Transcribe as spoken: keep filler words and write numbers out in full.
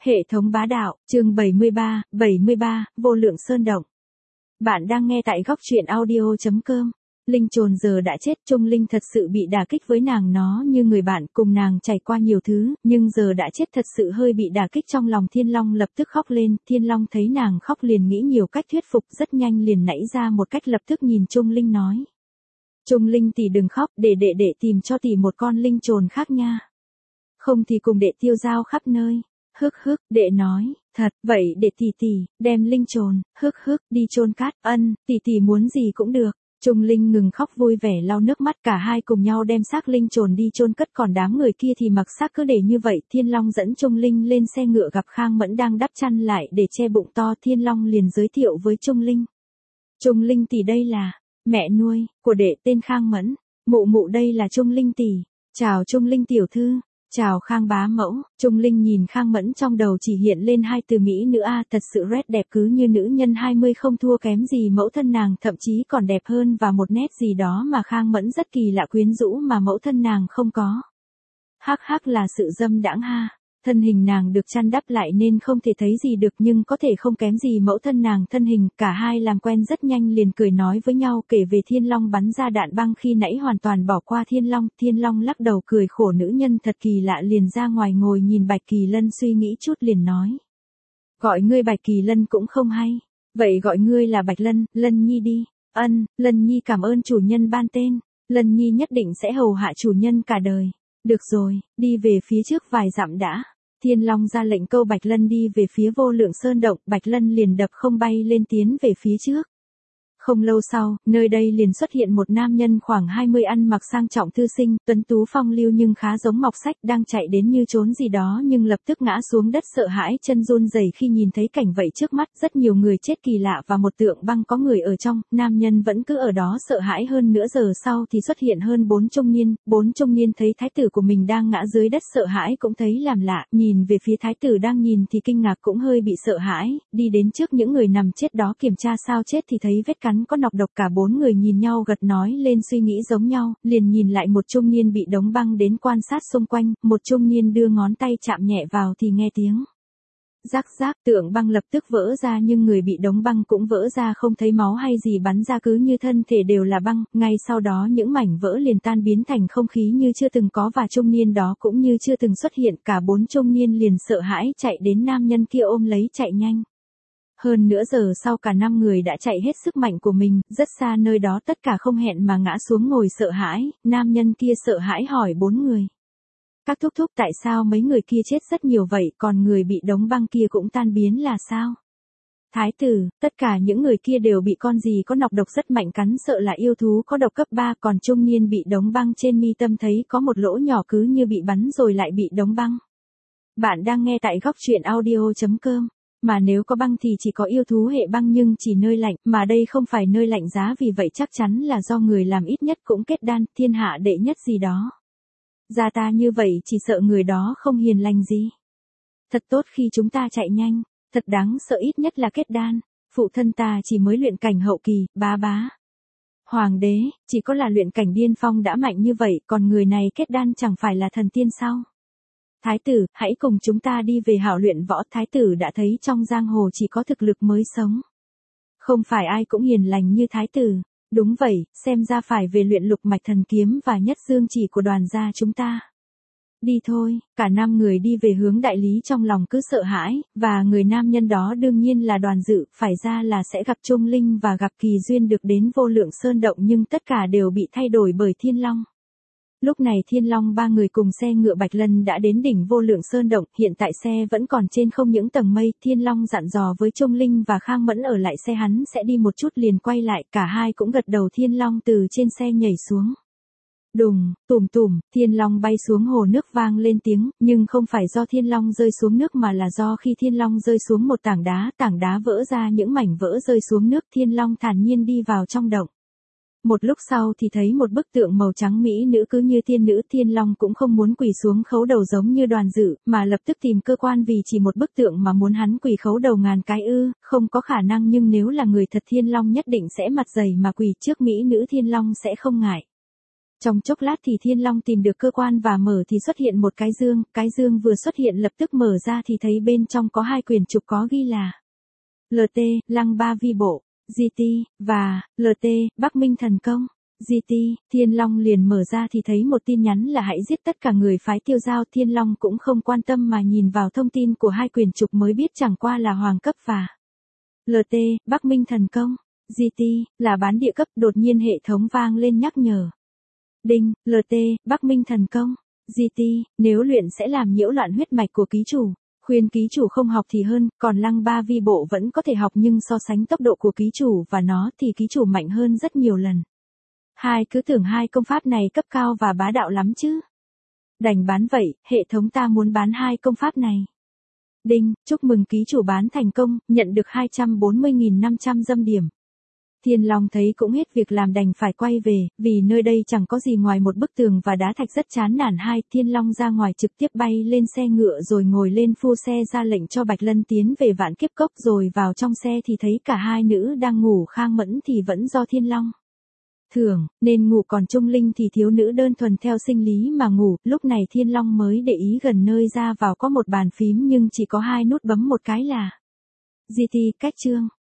Hệ thống bá đạo, chương bảy mươi ba, bảy mươi ba, vô lượng sơn động. Bạn đang nghe tại góc truyện audio chấm com. Linh Trồn giờ đã chết, Trung Linh thật sự bị đả kích với nàng, nó như người bạn cùng nàng trải qua nhiều thứ, nhưng giờ đã chết thật sự hơi bị đả kích trong lòng. Thiên Long lập tức khóc lên, Thiên Long thấy nàng khóc liền nghĩ nhiều cách thuyết phục, rất nhanh liền nảy ra một cách, lập tức nhìn Trung Linh nói. Trung Linh tỷ đừng khóc, để đệ đệ tìm cho tỷ một con linh trồn khác nha. Không thì cùng đệ tiêu dao khắp nơi. Hức hức, đệ nói, thật, vậy để tỷ tỷ, đem linh trồn, hức hức, đi chôn cát, ân, tỷ tỷ muốn gì cũng được. Trung Linh ngừng khóc vui vẻ lau nước mắt, cả hai cùng nhau đem xác linh trồn đi chôn cất, còn đám người kia thì mặc xác cứ để như vậy. Thiên Long dẫn Trung Linh lên xe ngựa, gặp Khang Mẫn đang đắp chăn lại để che bụng to, Thiên Long liền giới thiệu với Trung Linh. Trung Linh tỷ đây là mẹ nuôi của đệ, tên Khang Mẫn, mụ mụ đây là Trung Linh tỷ. Chào Trung Linh tiểu thư. Chào Khang bá mẫu. Trung Linh nhìn Khang Mẫn, trong đầu chỉ hiện lên hai từ mỹ nữ a, thật sự rất đẹp, cứ như nữ nhân hai mươi, không thua kém gì mẫu thân nàng, thậm chí còn đẹp hơn, và một nét gì đó mà Khang Mẫn rất kỳ lạ, quyến rũ mà mẫu thân nàng không có. Hắc hắc là sự dâm đãng ha. Thân hình nàng được chăn đắp lại nên không thể thấy gì được, nhưng có thể không kém gì mẫu thân nàng thân hình. Cả hai làm quen rất nhanh liền cười nói với nhau, kể về Thiên Long bắn ra đạn băng khi nãy, hoàn toàn bỏ qua Thiên Long. Thiên Long lắc đầu cười khổ, nữ nhân thật kỳ lạ, liền ra ngoài ngồi nhìn Bạch Kỳ Lân, suy nghĩ chút liền nói. Gọi ngươi Bạch Kỳ Lân cũng không hay. Vậy gọi ngươi là Bạch Lân, Lân Nhi đi. Ân, Lân Nhi cảm ơn chủ nhân ban tên. Lân Nhi nhất định sẽ hầu hạ chủ nhân cả đời. Được rồi, đi về phía trước vài dặm đã. Thiên Long ra lệnh câu Bạch Lân đi về phía vô lượng sơn động, Bạch Lân liền đập không bay lên tiến về phía trước. Không lâu sau, nơi đây liền xuất hiện một nam nhân khoảng hai mươi, ăn mặc sang trọng thư sinh, tuấn tú phong lưu nhưng khá giống Mọc Sách, đang chạy đến như trốn gì đó nhưng lập tức ngã xuống đất sợ hãi, chân run rẩy khi nhìn thấy cảnh vậy trước mắt. Rất nhiều người chết kỳ lạ và một tượng băng có người ở trong, nam nhân vẫn cứ ở đó sợ hãi. Hơn nửa giờ sau thì xuất hiện hơn bốn trung niên, bốn trung niên thấy thái tử của mình đang ngã dưới đất sợ hãi cũng thấy làm lạ, nhìn về phía thái tử đang nhìn thì kinh ngạc cũng hơi bị sợ hãi, đi đến trước những người nằm chết đó kiểm tra sao chết thì thấy vết cắn có nọc độc. Cả bốn người nhìn nhau gật nói lên suy nghĩ giống nhau, liền nhìn lại một trung niên bị đóng băng đến quan sát xung quanh, một trung niên đưa ngón tay chạm nhẹ vào thì nghe tiếng rắc rắc, tượng băng lập tức vỡ ra, nhưng người bị đóng băng cũng vỡ ra, không thấy máu hay gì bắn ra, cứ như thân thể đều là băng. Ngay sau đó những mảnh vỡ liền tan biến thành không khí như chưa từng có, và trung niên đó cũng như chưa từng xuất hiện. Cả bốn trung niên liền sợ hãi chạy đến nam nhân kia ôm lấy chạy nhanh. Hơn nửa giờ sau, cả năm người đã chạy hết sức mạnh của mình, rất xa nơi đó tất cả không hẹn mà ngã xuống ngồi sợ hãi. Nam nhân kia sợ hãi hỏi bốn người. Các thúc thúc, tại sao mấy người kia chết rất nhiều vậy, còn người bị đóng băng kia cũng tan biến là sao? Thái tử, tất cả những người kia đều bị con gì có nọc độc rất mạnh cắn, sợ là yêu thú có độc cấp ba, còn trung niên bị đóng băng trên mi tâm thấy có một lỗ nhỏ, cứ như bị bắn rồi lại bị đóng băng. Bạn đang nghe tại góc truyện audio chấm com. Mà nếu có băng thì chỉ có yêu thú hệ băng, nhưng chỉ nơi lạnh, mà đây không phải nơi lạnh giá, vì vậy chắc chắn là do người làm ít nhất cũng kết đan, thiên hạ đệ nhất gì đó. Ra ta như vậy chỉ sợ người đó không hiền lành gì. Thật tốt khi chúng ta chạy nhanh, thật đáng sợ ít nhất là kết đan. Phụ thân ta chỉ mới luyện cảnh hậu kỳ, bá bá. Hoàng đế, chỉ có là luyện cảnh điên phong đã mạnh như vậy, còn người này kết đan chẳng phải là thần tiên sao? Thái tử, hãy cùng chúng ta đi về hảo luyện võ. Thái tử đã thấy trong giang hồ chỉ có thực lực mới sống. Không phải ai cũng hiền lành như thái tử. Đúng vậy, xem ra phải về luyện lục mạch thần kiếm và nhất dương chỉ của đoàn gia chúng ta. Đi thôi, cả năm người đi về hướng đại lý, trong lòng cứ sợ hãi, và người nam nhân đó đương nhiên là Đoàn Dự, phải ra là sẽ gặp Trung Linh và gặp kỳ duyên được đến vô lượng sơn động, nhưng tất cả đều bị thay đổi bởi Thiên Long. Lúc này Thiên Long ba người cùng xe ngựa Bạch Lân đã đến đỉnh vô lượng sơn động, hiện tại xe vẫn còn trên không những tầng mây. Thiên Long dặn dò với Trung Linh và Khang Mẫn ở lại xe, hắn sẽ đi một chút liền quay lại, cả hai cũng gật đầu. Thiên Long từ trên xe nhảy xuống. Đùng, tùm tùm, Thiên Long bay xuống hồ nước vang lên tiếng, nhưng không phải do Thiên Long rơi xuống nước mà là do khi Thiên Long rơi xuống một tảng đá, tảng đá vỡ ra, những mảnh vỡ rơi xuống nước. Thiên Long thản nhiên đi vào trong động. Một lúc sau thì thấy một bức tượng màu trắng mỹ nữ cứ như tiên nữ. Thiên Long cũng không muốn quỳ xuống khấu đầu giống như Đoàn Dự, mà lập tức tìm cơ quan, vì chỉ một bức tượng mà muốn hắn quỳ khấu đầu ngàn cái ư, không có khả năng. Nhưng nếu là người thật, Thiên Long nhất định sẽ mặt dày mà quỳ trước mỹ nữ, Thiên Long sẽ không ngại. Trong chốc lát thì Thiên Long tìm được cơ quan và mở thì xuất hiện một cái dương, cái dương vừa xuất hiện lập tức mở ra thì thấy bên trong có hai quyển trục có ghi là lờ tê, Lăng Ba Vi Bộ, giê tê, và lờ tê, Bắc Minh Thần Công. giê tê, Thiên Long liền mở ra thì thấy một tin nhắn là hãy giết tất cả người phái Tiêu Giao. Thiên Long cũng không quan tâm mà nhìn vào thông tin của hai quyển trục mới biết chẳng qua là hoàng cấp và lờ tê, Bắc Minh Thần Công. giê tê, là bán địa cấp. Đột nhiên hệ thống vang lên nhắc nhở. Đinh, lờ tê, Bắc Minh Thần Công. giê tê, nếu luyện sẽ làm nhiễu loạn huyết mạch của ký chủ. Khuyên ký chủ không học thì hơn, còn Lăng Ba Vi Bộ vẫn có thể học nhưng so sánh tốc độ của ký chủ và nó thì ký chủ mạnh hơn rất nhiều lần. Hai cứ tưởng hai công pháp này cấp cao và bá đạo lắm chứ. Đành bán vậy, hệ thống ta muốn bán hai công pháp này. Đinh, chúc mừng ký chủ bán thành công, nhận được hai trăm bốn mươi nghìn năm trăm dâm điểm. Thiên Long thấy cũng hết việc làm đành phải quay về, vì nơi đây chẳng có gì ngoài một bức tường và đá thạch rất chán nản. Hai, Thiên Long ra ngoài trực tiếp bay lên xe ngựa rồi ngồi lên phu xe ra lệnh cho Bạch Lân tiến về Vạn Kiếp Cốc, rồi vào trong xe thì thấy cả hai nữ đang ngủ khang mẫn thì vẫn do Thiên Long thưởng, nên ngủ, còn Trung Linh thì thiếu nữ đơn thuần theo sinh lý mà ngủ. Lúc này Thiên Long mới để ý gần nơi ra vào có một bàn phím nhưng chỉ có hai nút bấm, một cái là giê tê cách chương.